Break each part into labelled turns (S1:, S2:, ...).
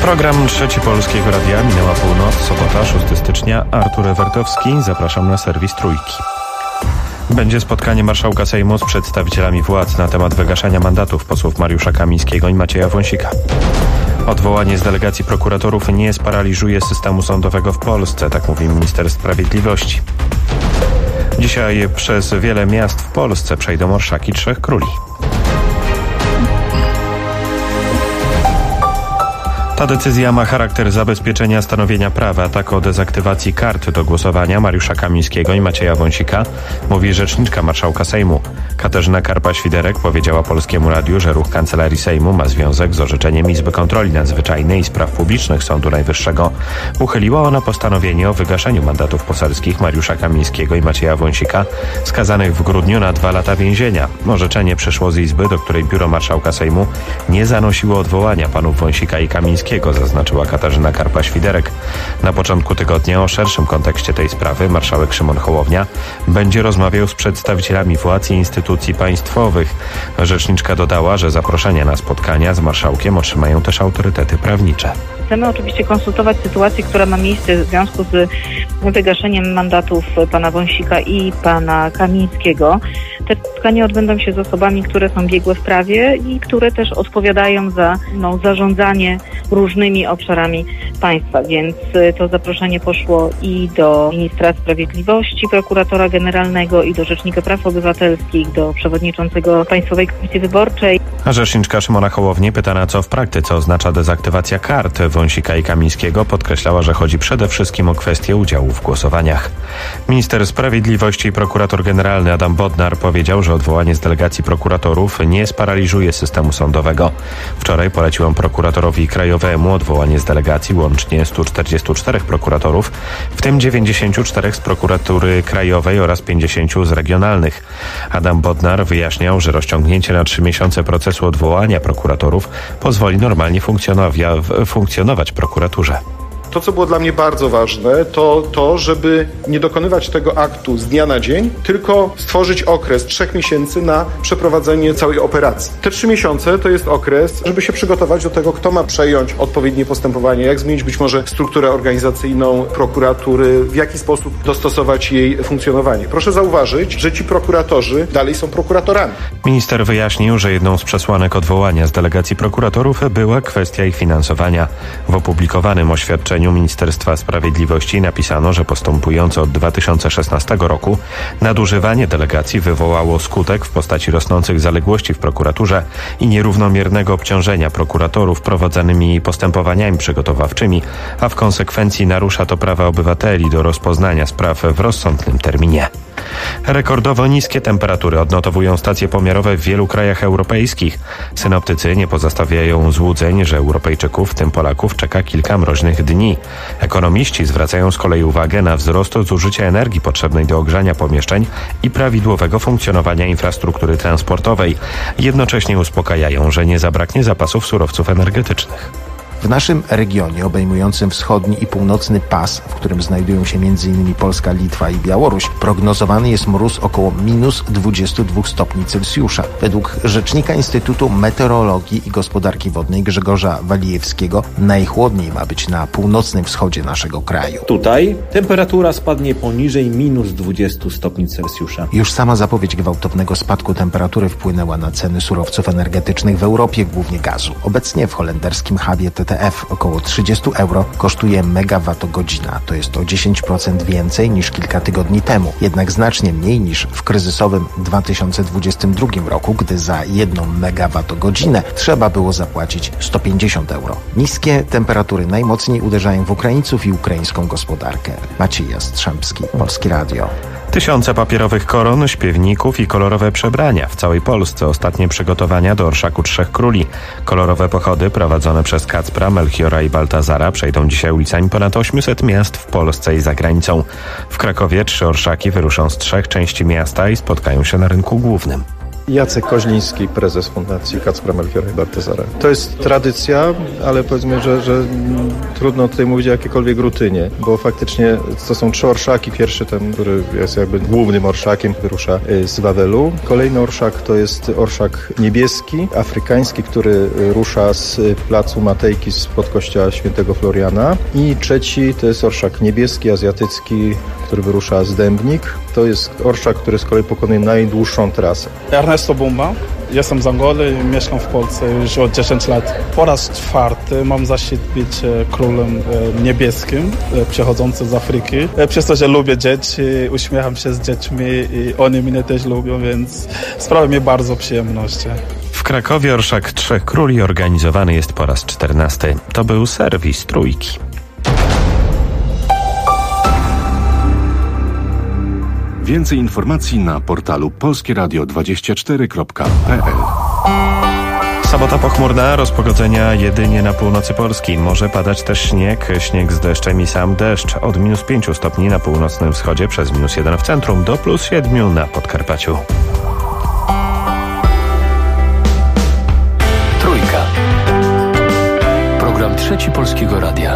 S1: Program Trzeci Polskiego Radia, minęła północ, sobota, 6 stycznia. Artur Ewertowski, zapraszam na serwis Trójki. Będzie spotkanie marszałka Sejmu z przedstawicielami władz na temat wygaszania mandatów posłów Mariusza Kamińskiego i Macieja Wąsika. Odwołanie z delegacji prokuratorów nie sparaliżuje systemu sądowego w Polsce, tak mówi minister sprawiedliwości. Dzisiaj przez wiele miast w Polsce przejdą orszaki Trzech Króli. Ta decyzja ma charakter zabezpieczenia stanowienia prawa, tak o dezaktywacji kart do głosowania Mariusza Kamińskiego i Macieja Wąsika mówi rzeczniczka marszałka Sejmu. Katarzyna Karpa-Świderek powiedziała Polskiemu Radiu, że ruch Kancelarii Sejmu ma związek z orzeczeniem Izby Kontroli Nadzwyczajnej i Spraw Publicznych Sądu Najwyższego. Uchyliła ona postanowienie o wygaszeniu mandatów poselskich Mariusza Kamińskiego i Macieja Wąsika, skazanych w grudniu na 2 lata więzienia. Orzeczenie przyszło z Izby, do której biuro marszałka Sejmu nie zanosiło odwołania panów Wąsika i Kamińskiego, zaznaczyła Katarzyna Karpa-Świderek. Na początku tygodnia o szerszym kontekście tej sprawy marszałek Szymon Hołownia będzie rozmawiał z przedstawicielami władz i instytucji państwowych. Rzeczniczka dodała, że zaproszenia na spotkania z marszałkiem otrzymają też autorytety prawnicze.
S2: Chcemy oczywiście konsultować sytuację, która ma miejsce w związku z wygaszeniem mandatów pana Wąsika i pana Kamińskiego. Te spotkania odbędą się z osobami, które są biegłe w prawie i które też odpowiadają za zarządzanie różnymi obszarami państwa, więc to zaproszenie poszło i do ministra sprawiedliwości, prokuratora generalnego, i do rzecznika praw obywatelskich, do przewodniczącego Państwowej Komisji Wyborczej.
S1: A rzeczniczka Szymona Hołowni, pytana co w praktyce oznacza dezaktywacja kart Wąsika i Kamińskiego, podkreślała, że chodzi przede wszystkim o kwestię udziału w głosowaniach. Minister sprawiedliwości i prokurator generalny Adam Bodnar powiedział, że odwołanie z delegacji prokuratorów nie sparaliżuje systemu sądowego. Wczoraj poleciłam prokuratorowi krajowemu odwołanie z delegacji łącznie 144 prokuratorów, w tym 94 z prokuratury krajowej oraz 50 z regionalnych. Adam Bodnar wyjaśniał, że rozciągnięcie na 3 miesiące procesu odwołania prokuratorów pozwoli normalnie funkcjonować prokuraturze.
S3: To, co było dla mnie bardzo ważne, to to, żeby nie dokonywać tego aktu z dnia na dzień, tylko stworzyć okres 3 miesięcy na przeprowadzenie całej operacji. Te 3 miesiące to jest okres, żeby się przygotować do tego, kto ma przejąć odpowiednie postępowanie, jak zmienić być może strukturę organizacyjną prokuratury, w jaki sposób dostosować jej funkcjonowanie. Proszę zauważyć, że ci prokuratorzy dalej są prokuratorami.
S1: Minister wyjaśnił, że jedną z przesłanek odwołania z delegacji prokuratorów była kwestia ich finansowania. W opublikowanym oświadczeniu Ministerstwa Sprawiedliwości napisano, że postępujące od 2016 roku nadużywanie delegacji wywołało skutek w postaci rosnących zaległości w prokuraturze i nierównomiernego obciążenia prokuratorów prowadzonymi postępowaniami przygotowawczymi, a w konsekwencji narusza to prawa obywateli do rozpoznania spraw w rozsądnym terminie. Rekordowo niskie temperatury odnotowują stacje pomiarowe w wielu krajach europejskich. Synoptycy nie pozostawiają złudzeń, że Europejczyków, w tym Polaków, czeka kilka mroźnych dni. Ekonomiści zwracają z kolei uwagę na wzrost zużycia energii potrzebnej do ogrzania pomieszczeń i prawidłowego funkcjonowania infrastruktury transportowej. Jednocześnie uspokajają, że nie zabraknie zapasów surowców energetycznych.
S4: W naszym regionie obejmującym wschodni i północny pas, w którym znajdują się m.in. Polska, Litwa i Białoruś, prognozowany jest mróz około -22 stopni Celsjusza. Według rzecznika Instytutu Meteorologii i Gospodarki Wodnej Grzegorza Walijewskiego najchłodniej ma być na północnym wschodzie naszego kraju.
S5: Tutaj temperatura spadnie poniżej -20 stopni Celsjusza.
S4: Już sama zapowiedź gwałtownego spadku temperatury wpłynęła na ceny surowców energetycznych w Europie, głównie gazu. Obecnie w holenderskim hubie TTF około 30 euro kosztuje megawattogodzina. To jest o 10% więcej niż kilka tygodni temu. Jednak znacznie mniej niż w kryzysowym 2022 roku, gdy za 1 megawattogodzinę trzeba było zapłacić 150 euro. Niskie temperatury najmocniej uderzają w Ukraińców i ukraińską gospodarkę. Maciej Jastrzębski, Polskie Radio.
S1: Tysiące papierowych koron, śpiewników i kolorowe przebrania. W całej Polsce ostatnie przygotowania do orszaku Trzech Króli. Kolorowe pochody prowadzone przez Kacpra, Melchiora i Baltazara przejdą dzisiaj ulicami ponad 800 miast w Polsce i za granicą. W Krakowie 3 orszaki wyruszą z 3 części miasta i spotkają się na rynku głównym.
S6: Jacek Koźliński, prezes Fundacji Kacpra Melchiora i Baltazara. To jest tradycja, ale powiedzmy, że trudno tutaj mówić o jakiejkolwiek rutynie, bo faktycznie to są 3 orszaki. Pierwszy ten, który jest jakby głównym orszakiem, wyrusza z Wawelu. Kolejny orszak to jest orszak niebieski, afrykański, który rusza z placu Matejki spod kościoła świętego Floriana. I trzeci to jest orszak niebieski, azjatycki, który wyrusza z Dębnik. To jest orszak, który z kolei pokonuje najdłuższą trasę.
S7: Ernesto Bumba. Jestem z Angoli, mieszkam w Polsce już od 10 lat. Po raz 4 mam zaszczyt być królem niebieskim, przychodzącym z Afryki. Przez to, że lubię dzieci, uśmiecham się z dziećmi i oni mnie też lubią, więc sprawia mi bardzo przyjemność.
S1: W Krakowie orszak 3 Króli organizowany jest po raz 14. To był serwis Trójki.
S8: Więcej informacji na portalu polskieradio24.pl.
S1: Sobota pochmurna, rozpogodzenia jedynie na północy Polski. Może padać też śnieg z deszczem i sam deszcz. Od -5 stopni na północnym wschodzie, przez -1 w centrum, do +7 na Podkarpaciu.
S9: Trójka. Program Trzeci Polskiego Radia.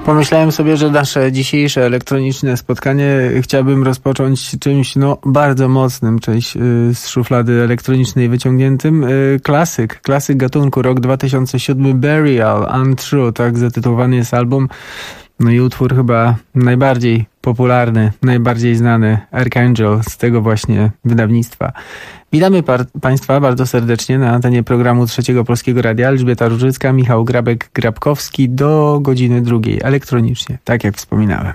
S9: Pomyślałem sobie, że nasze dzisiejsze elektroniczne spotkanie chciałbym rozpocząć czymś bardzo mocnym, czymś z szuflady elektronicznej wyciągniętym. Klasyk gatunku, rok 2007, Burial, Untrue, tak zatytułowany jest album. No i utwór chyba najbardziej popularny, najbardziej znany, Archangel, z tego właśnie wydawnictwa. Witamy Państwa bardzo serdecznie na antenie programu Trzeciego Polskiego Radia. Elżbieta Różycka, Michał Grabek-Grabkowski do godziny 2 elektronicznie, tak jak wspominałem.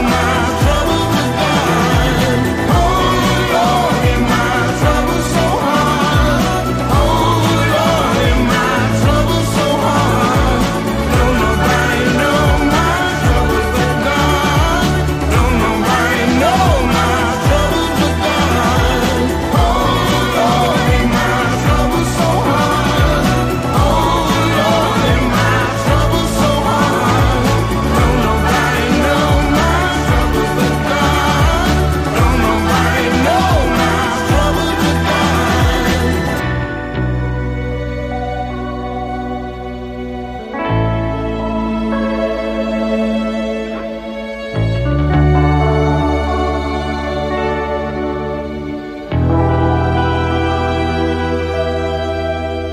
S10: So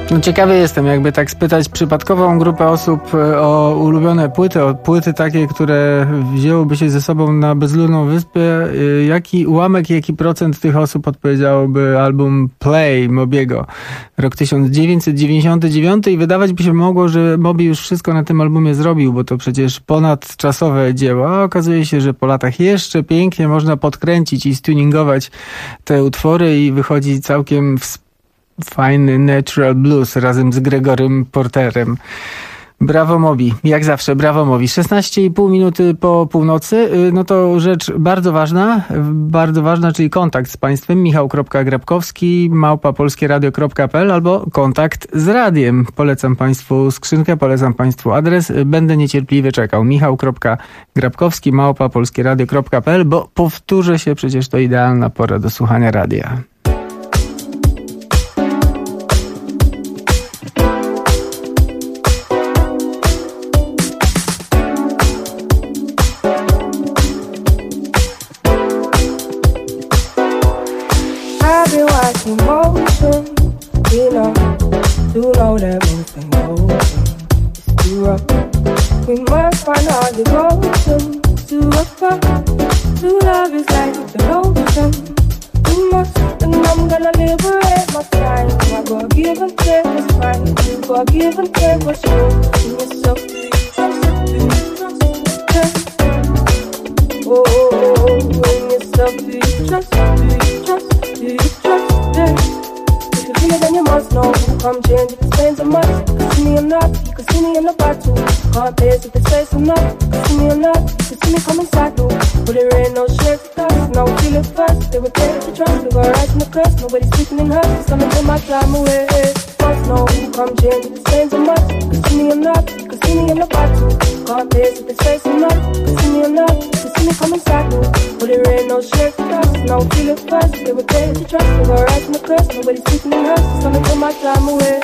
S9: No ciekawy jestem, jakby tak spytać przypadkową grupę osób o ulubione płyty, o płyty takie, które wzięłyby się ze sobą na bezludną wyspę, jaki ułamek, jaki procent tych osób odpowiedziałoby album Play Mobiego, rok 1999 i wydawać by się mogło, że Moby już wszystko na tym albumie zrobił, bo to przecież ponadczasowe dzieło, a okazuje się, że po latach jeszcze pięknie można podkręcić i stuningować te utwory i wychodzi całkiem fajny natural blues razem z Gregorym Porterem. Brawo Moby, jak zawsze, brawo Moby. 16,5 minuty po północy, no to rzecz bardzo ważna, czyli kontakt z Państwem, michał.grabkowski @polskieradio.pl albo kontakt z radiem. Polecam Państwu skrzynkę, polecam Państwu adres, będę niecierpliwie czekał. michał.grabkowski @polskieradio.pl, bo powtórzę się, przecież to idealna pora do słuchania radia.
S10: Emotion, you know that most emotion is too rough. We must find our devotion to apart. True love is like the ocean. We must, and I'm gonna liberate my time. I go give and take what's fine. You go give and take what's true. In yourself, do you trust? Do you trust? Oh, oh, oh, in yourself, do you trust? Do you trust? Do you trust? If you feel it, then you must know. Come change if it stains a must. You see me or not, you can see me in the battle. Can't taste if it's face or not. You see me or not, you can see me come inside though. But there ain't no shit to us. Now we feel it first. They will take it to trust. We go right in the curse. Nobody's speaking in her. It's gonna take my time away. Must know. Come change if it stains a must. You can see me or not, you can see me in the battle. Can't taste if it's face or not. You can see me or not, you can see me come inside though. But there ain't no shit to us. Now we feel it first. They will take it to trust. We go right in the curse. Nobody's speaking in her. It's gonna take my time away.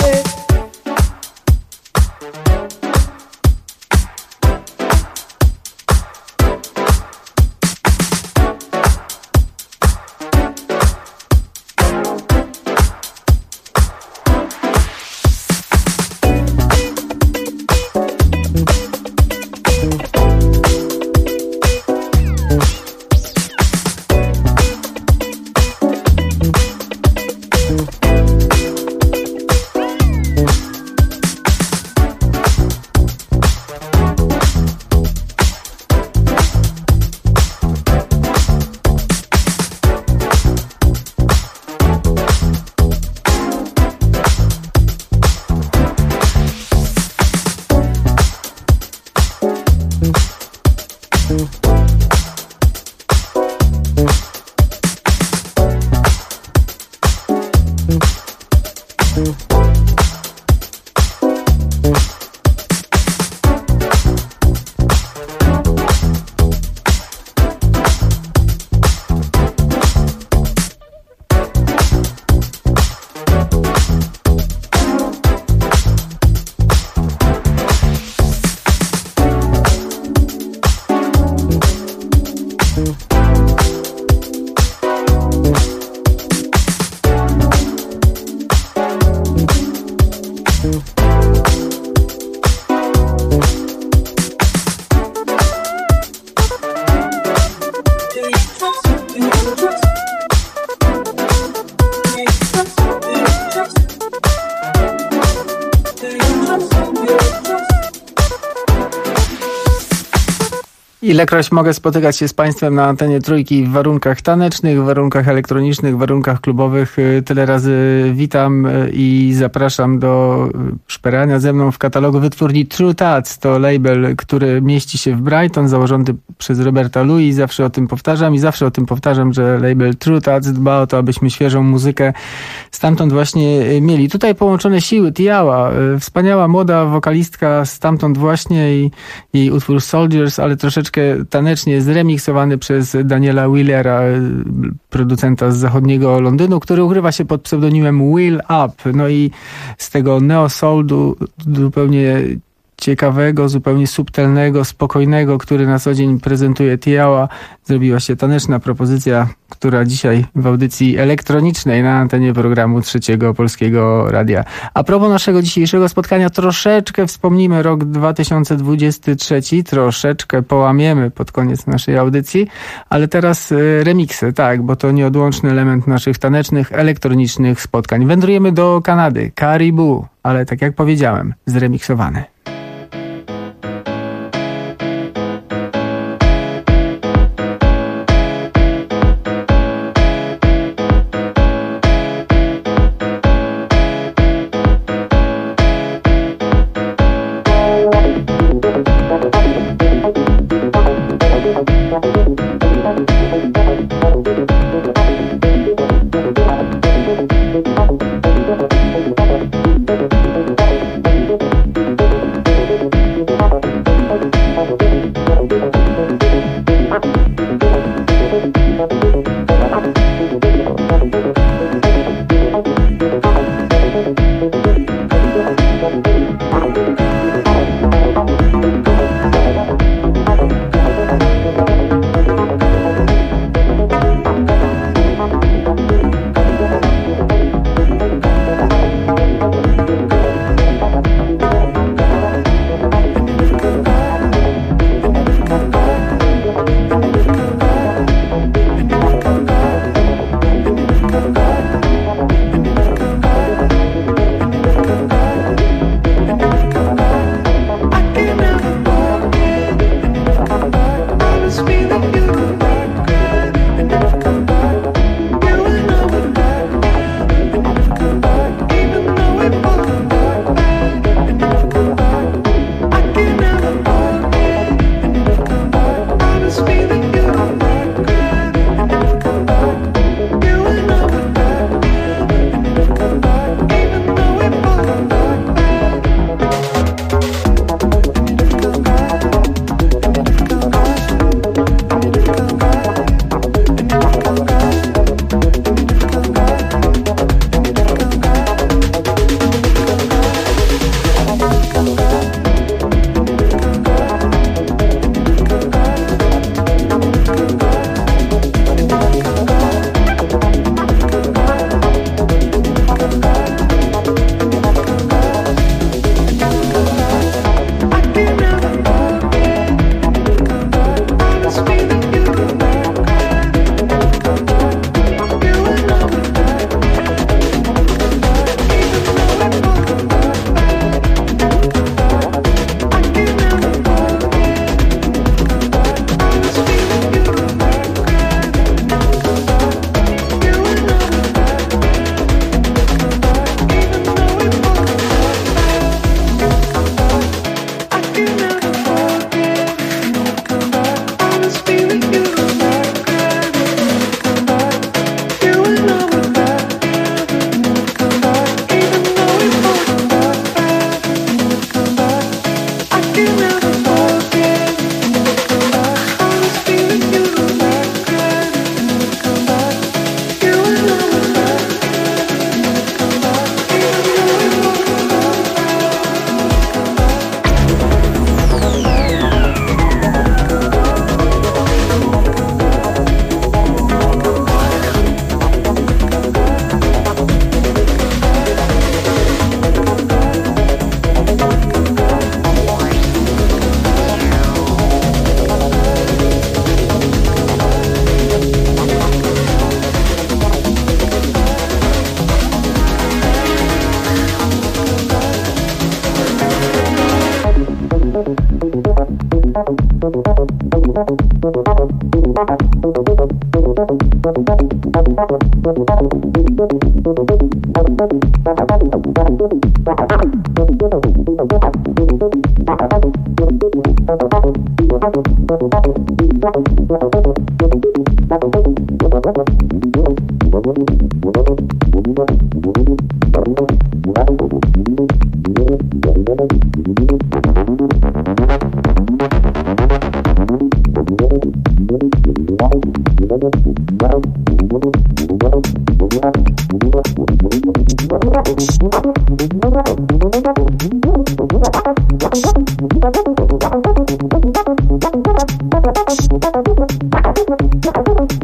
S9: Ilekroć mogę spotykać się z Państwem na antenie Trójki w warunkach tanecznych, w warunkach elektronicznych, w warunkach klubowych, tyle razy witam i zapraszam do szperania ze mną w katalogu wytwórni True Tats. To label, który mieści się w Brighton, założony przez Roberta Louis. Zawsze o tym powtarzam, że label True Tats dba o to, abyśmy świeżą muzykę stamtąd właśnie mieli. Tutaj połączone siły Tiała, wspaniała młoda wokalistka stamtąd właśnie i jej utwór Soldiers, ale troszeczkę tanecznie zremiksowany przez Daniela Willera, producenta z zachodniego Londynu, który ukrywa się pod pseudonimem Will Up. No i z tego neo-soulu zupełnie ciekawego, zupełnie subtelnego, spokojnego, który na co dzień prezentuje Tiała, zrobiła się taneczna propozycja, która dzisiaj w audycji elektronicznej na antenie programu Trzeciego Polskiego Radia. A propos naszego dzisiejszego spotkania, troszeczkę wspomnimy rok 2023, troszeczkę połamiemy pod koniec naszej audycji, ale teraz remiksy, tak, bo to nieodłączny element naszych tanecznych, elektronicznych spotkań. Wędrujemy do Kanady, Caribou, ale tak jak powiedziałem, zremiksowany.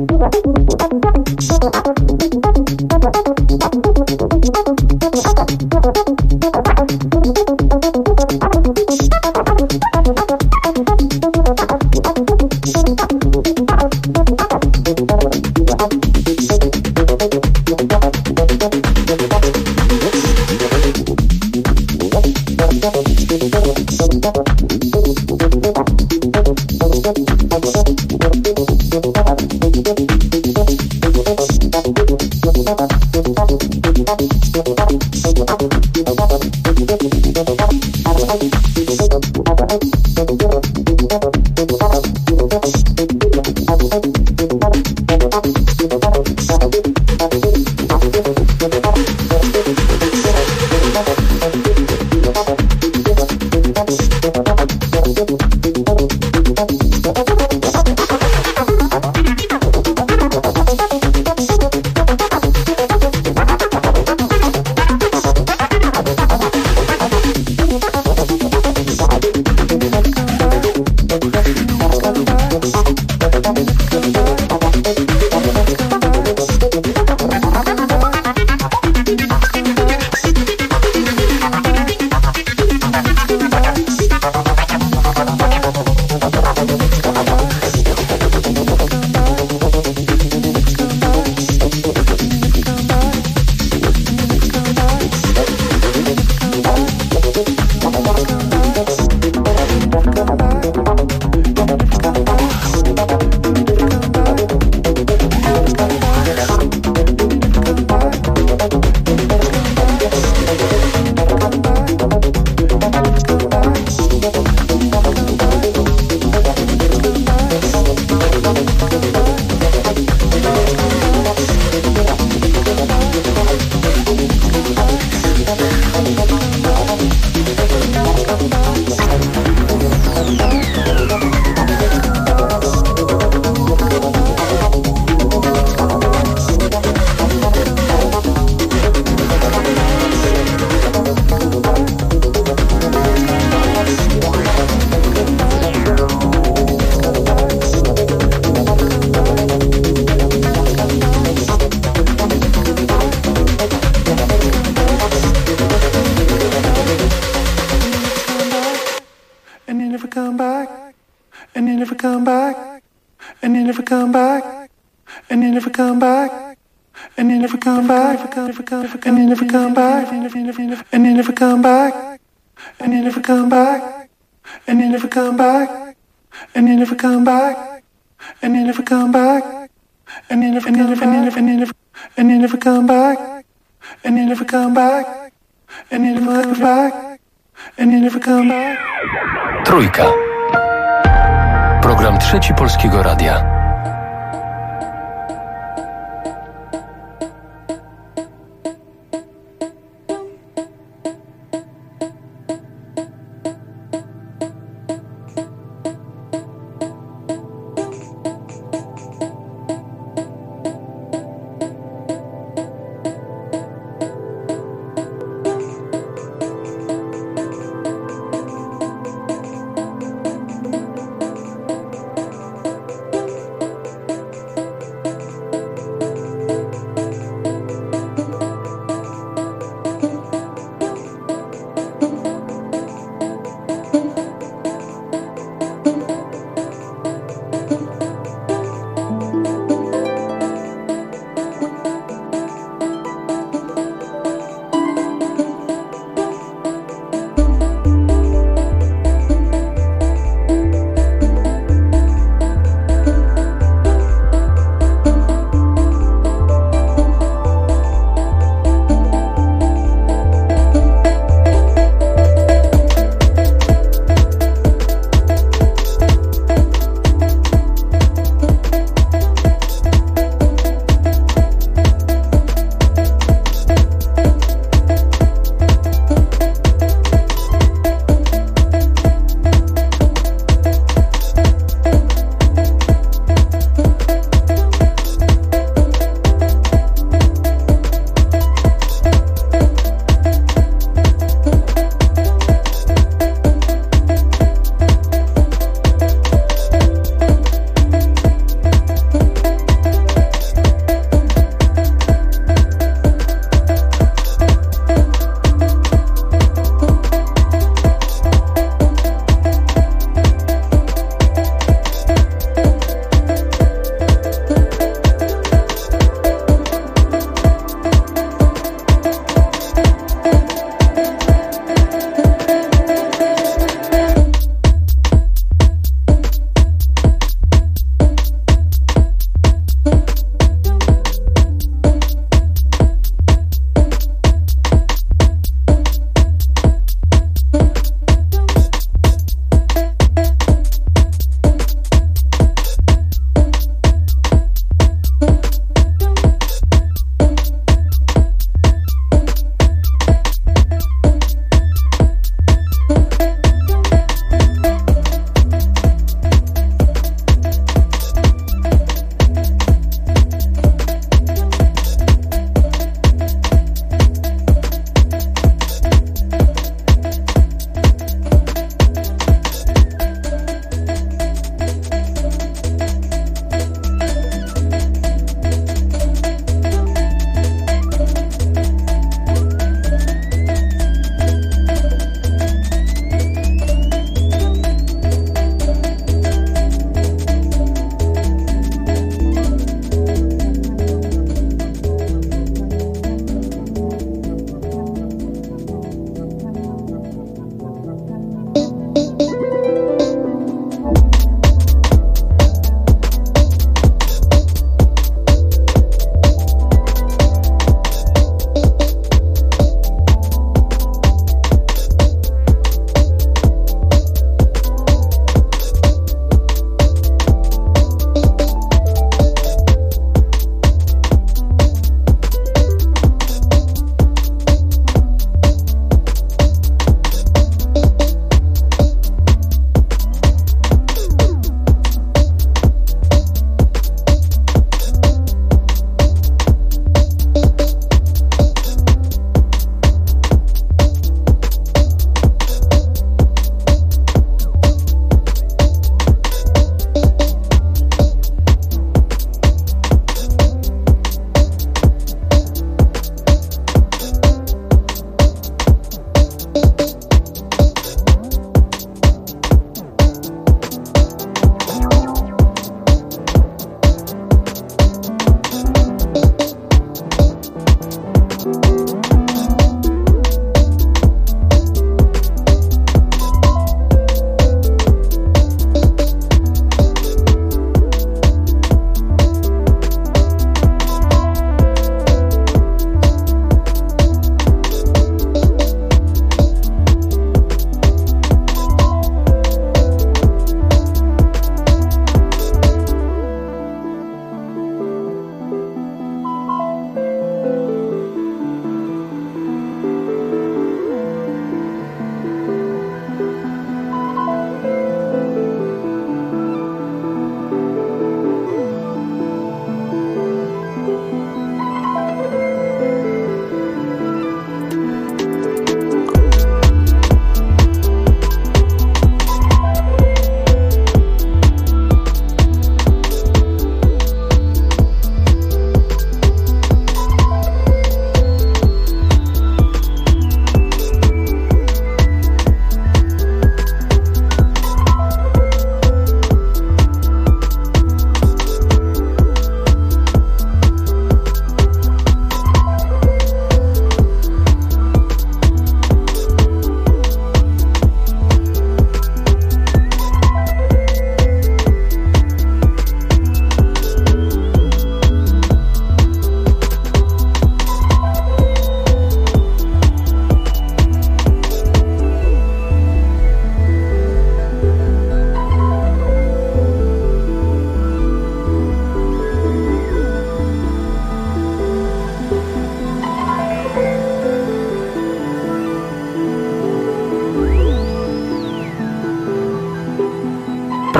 S11: Trójka. Program Trzeci Polskiego Radia.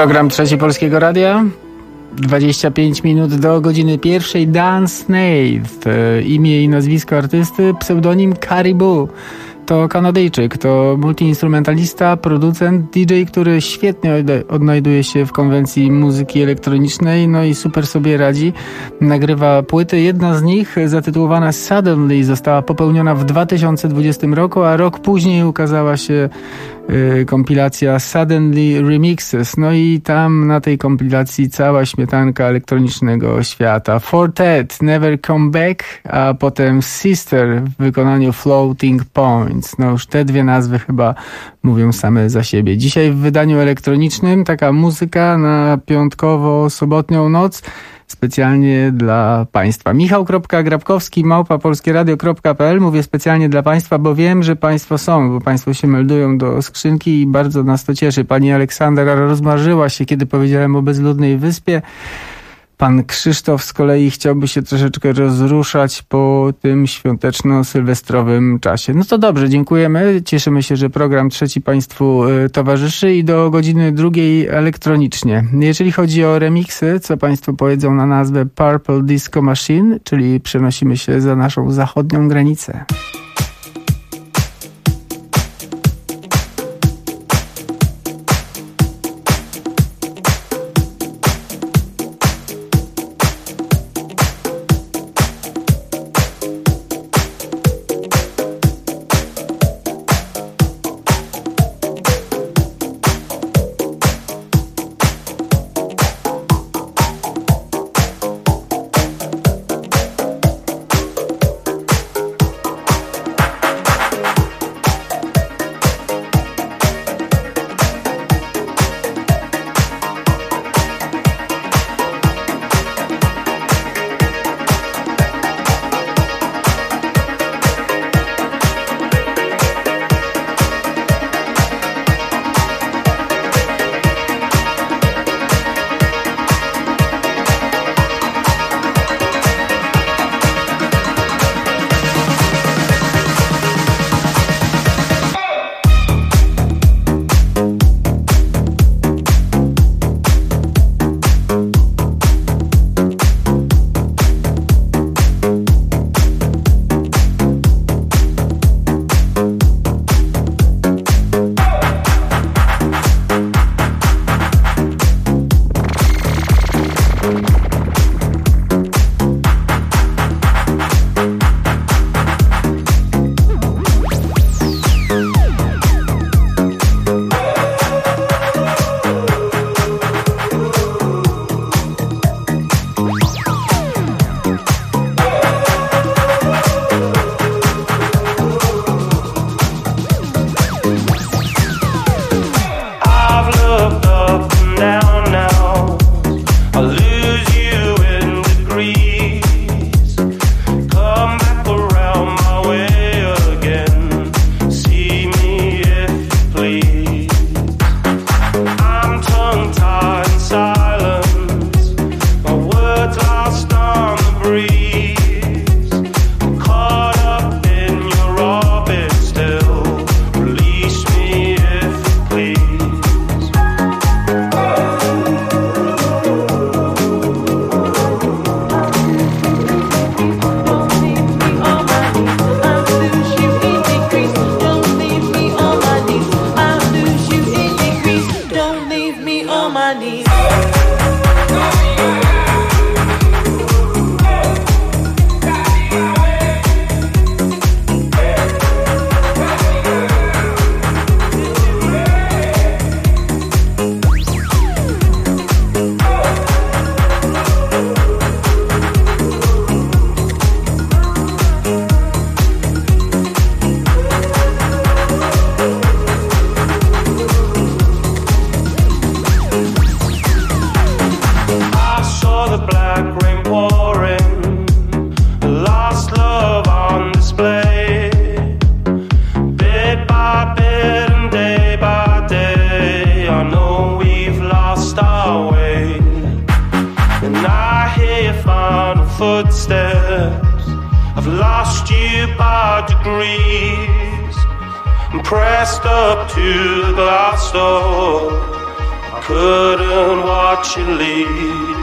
S9: Program Trzeci Polskiego Radia. 25 minut do godziny pierwszej. Dan Snaith, imię i nazwisko artysty, pseudonim Caribou. To Kanadyjczyk, to multiinstrumentalista, producent, DJ, który świetnie odnajduje się w konwencji muzyki elektronicznej, no i super sobie radzi. Nagrywa płyty. Jedna z nich, zatytułowana Suddenly, została popełniona w 2020 roku, a rok później ukazała się kompilacja Suddenly Remixes. No i tam na tej kompilacji cała śmietanka elektronicznego świata. Fortet, Never Come Back, a potem Sister w wykonaniu Floating Points. No już te dwie nazwy chyba mówią same za siebie. Dzisiaj w wydaniu elektronicznym taka muzyka na piątkowo-sobotnią noc specjalnie dla Państwa. Michał.grabkowski@polskieradio.pl. Mówię specjalnie dla Państwa, bo wiem, że Państwo są, bo Państwo się meldują do skrzynki i bardzo nas to cieszy. Pani Aleksandra rozmarzyła się, kiedy powiedziałem o bezludnej wyspie. Pan Krzysztof z kolei chciałby się troszeczkę rozruszać po tym świąteczno-sylwestrowym czasie. No to dobrze, dziękujemy. Cieszymy się, że program trzeci Państwu towarzyszy i do godziny 2 elektronicznie. Jeżeli chodzi o remiksy, co Państwo powiedzą na nazwę Purple Disco Machine, czyli przenosimy się za naszą zachodnią granicę.
S12: footsteps. I've lost you by degrees. I'm pressed up to the glass door. couldn't watch you leave.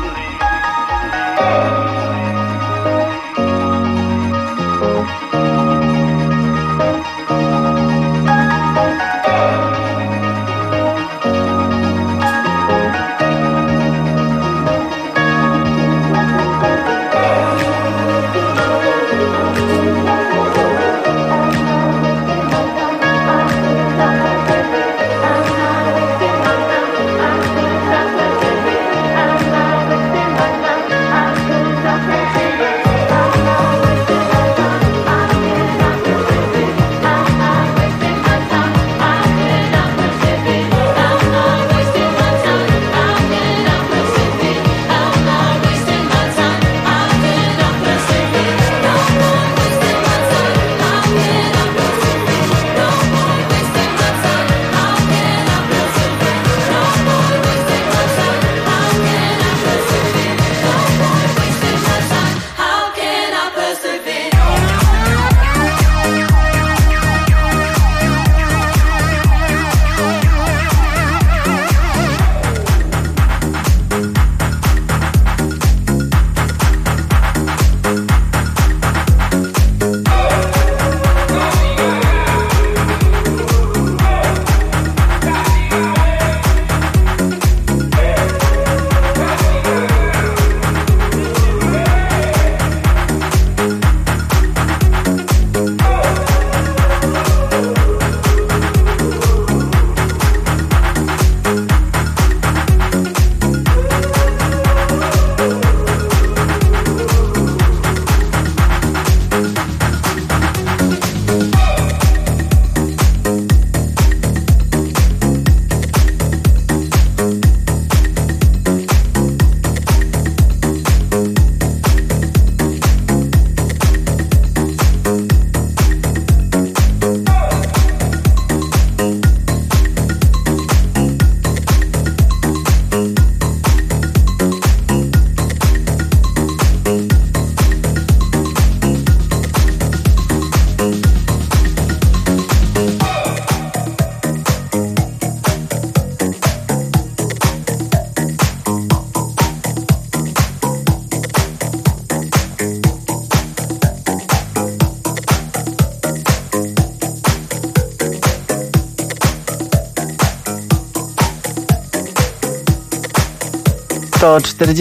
S9: To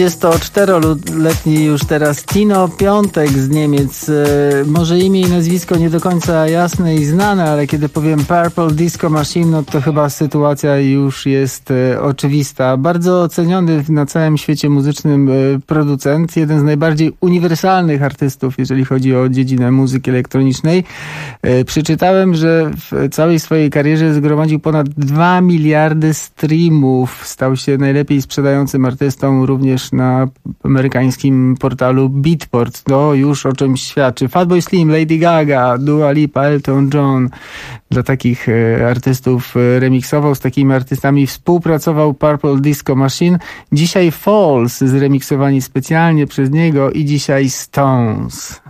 S9: 44-letni już teraz Tino Piątek z Niemiec. Może imię i nazwisko nie do końca jasne i znane, ale kiedy powiem Purple Disco Machine, no to chyba sytuacja już jest oczywista. Bardzo oceniony na całym świecie muzycznym producent, jeden z najbardziej uniwersalnych artystów, jeżeli chodzi o dziedzinę muzyki elektronicznej. Przeczytałem, że w całej swojej karierze zgromadził ponad 2 miliardy streamów. Stał się najlepiej sprzedającym artystą również na amerykańskim portalu Beatport. To już o czymś świadczy. Fatboy Slim, Lady Gaga, Dua Lipa, Elton John. Dla takich artystów remiksował, z takimi artystami współpracował Purple Disco Machine. Dzisiaj Falls, zremiksowani specjalnie przez niego, i dzisiaj Stones.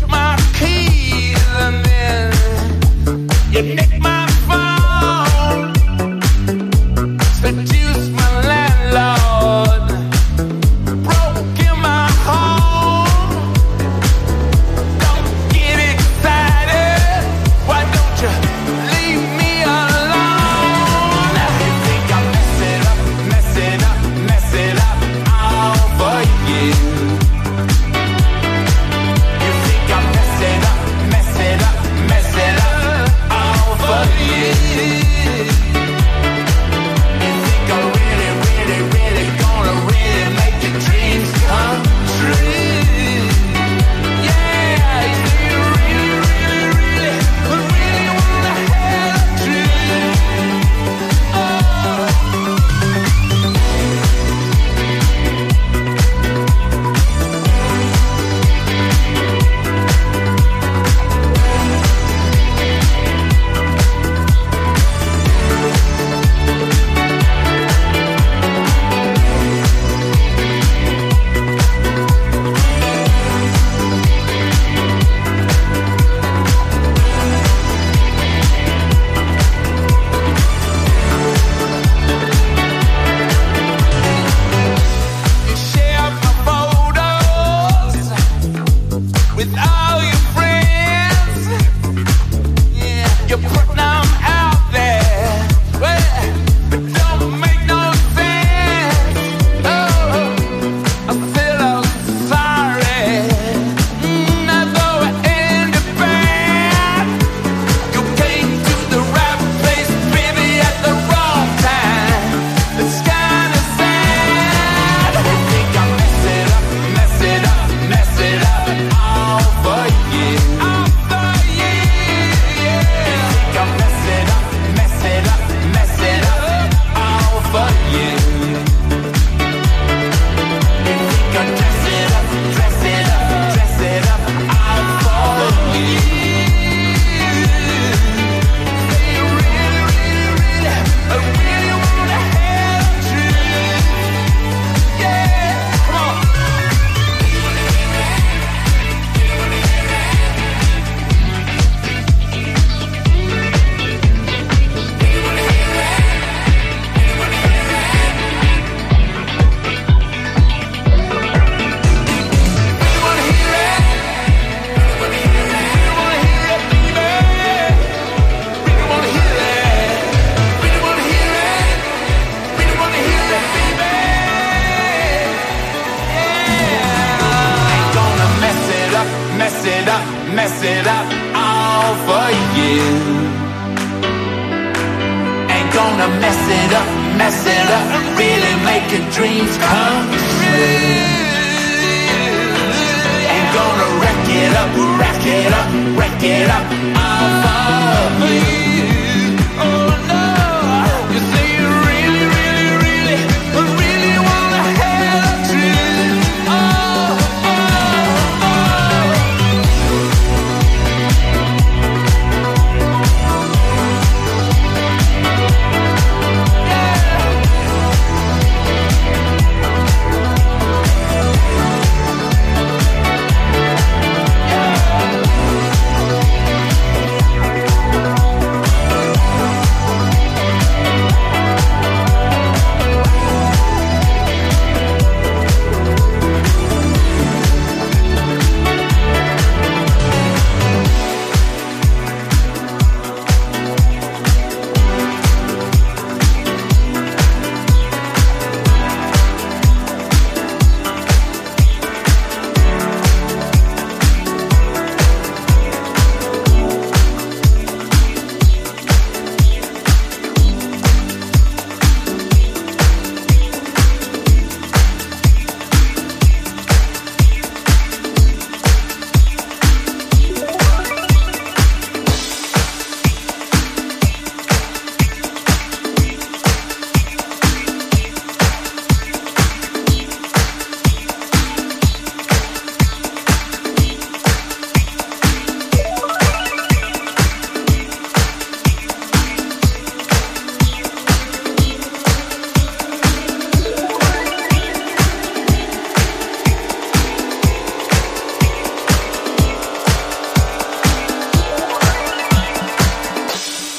S13: my keys and then you nicked my phone, seduced my landlord, broke in my home. Don't get excited, why don't you leave me alone? You think I mess it up, mess it up, mess it up all for you. You think I mess it up, mess it up, mess it up all for you. You think I'm really, really, really gonna really make your dreams come true? Yeah, you say you really, really, really, really wanna have a dream. You share my photos with all your friends. Yeah, you put them out there, well, but don't make no sense. Oh, I feel sorry. Although I ended bad, you came to the right place, baby, at the wrong time. It's kinda sad. You think I mess it up, mess it up, mess it up all for you. All for you, yeah. You think I mess it up, mess it up, mess it up all for you. You think I dress it up, dress it up, dress it up all for you. Say you really, really, really, I really wanna have a dream. Yeah, come on. Mess it up, mess it up all for you. Ain't gonna mess it up, and really make your dreams come true. Ain't gonna wreck it up, wreck it up, wreck it up all for you. Oh no, you say you really, really, really, really wanna have a dream. Oh,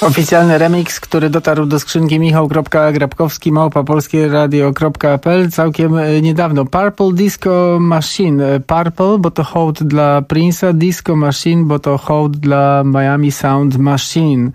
S9: Oficjalny remix, który dotarł do skrzynki michał.grabkowski@polskieradio.pl całkiem niedawno. Purple Disco Machine. Purple, bo to hołd dla Prince'a, Disco Machine, bo to hołd dla Miami Sound Machine.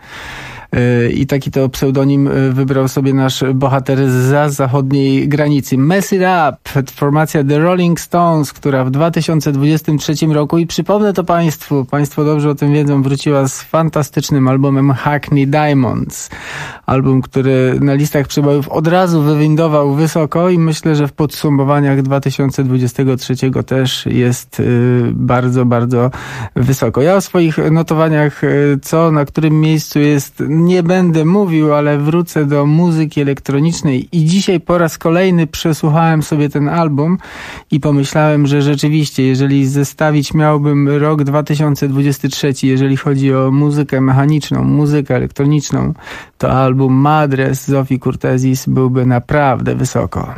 S9: I taki to pseudonim wybrał sobie nasz bohater zza zachodniej granicy. Mess It Up, formacja The Rolling Stones, która w 2023 roku, i przypomnę to Państwo dobrze o tym wiedzą, wróciła z fantastycznym albumem Hackney Diamonds. Album, który na listach przebojów od razu wywindował wysoko i myślę, że w podsumowaniach 2023 też jest bardzo, bardzo wysoko. Ja o swoich notowaniach, co na którym miejscu jest, nie będę mówił, ale wrócę do muzyki elektronicznej i dzisiaj po raz kolejny przesłuchałem sobie ten album i pomyślałem, że rzeczywiście, jeżeli zestawić miałbym rok 2023, jeżeli chodzi o muzykę mechaniczną, muzykę elektroniczną, to album Madres Zofii Kurtesis byłby naprawdę wysoko.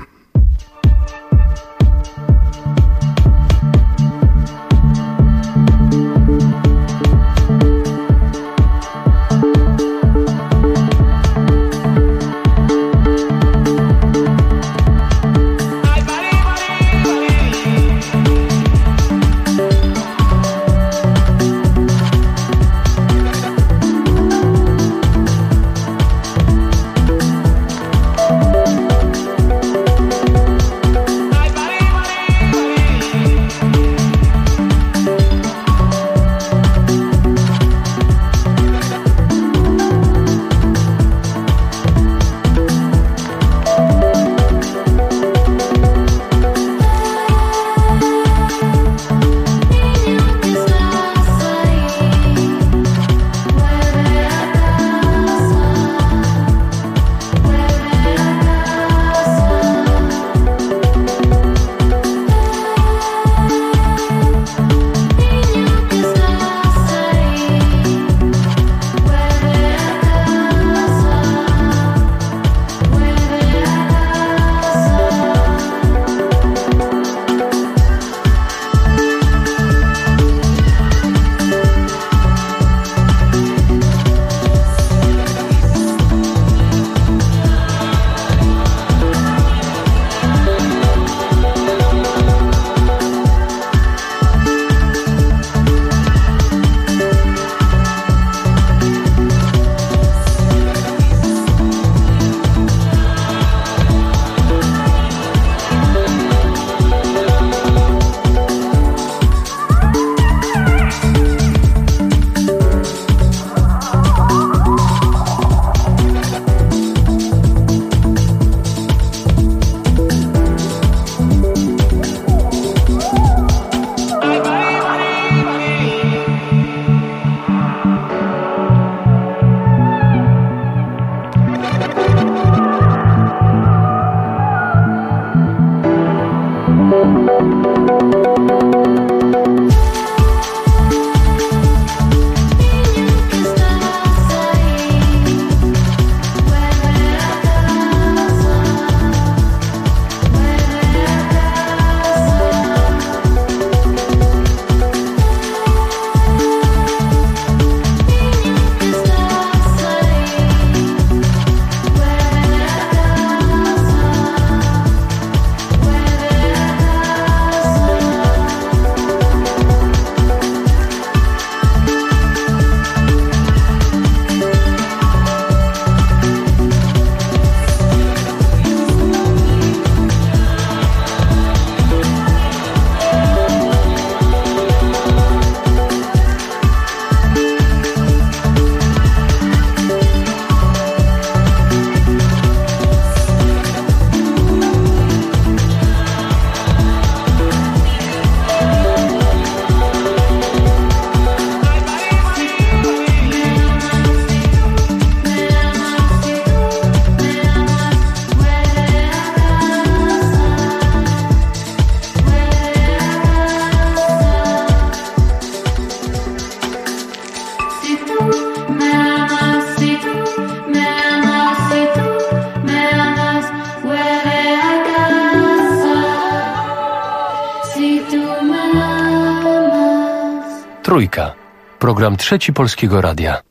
S11: Trójka. Program Trzeci Polskiego Radia.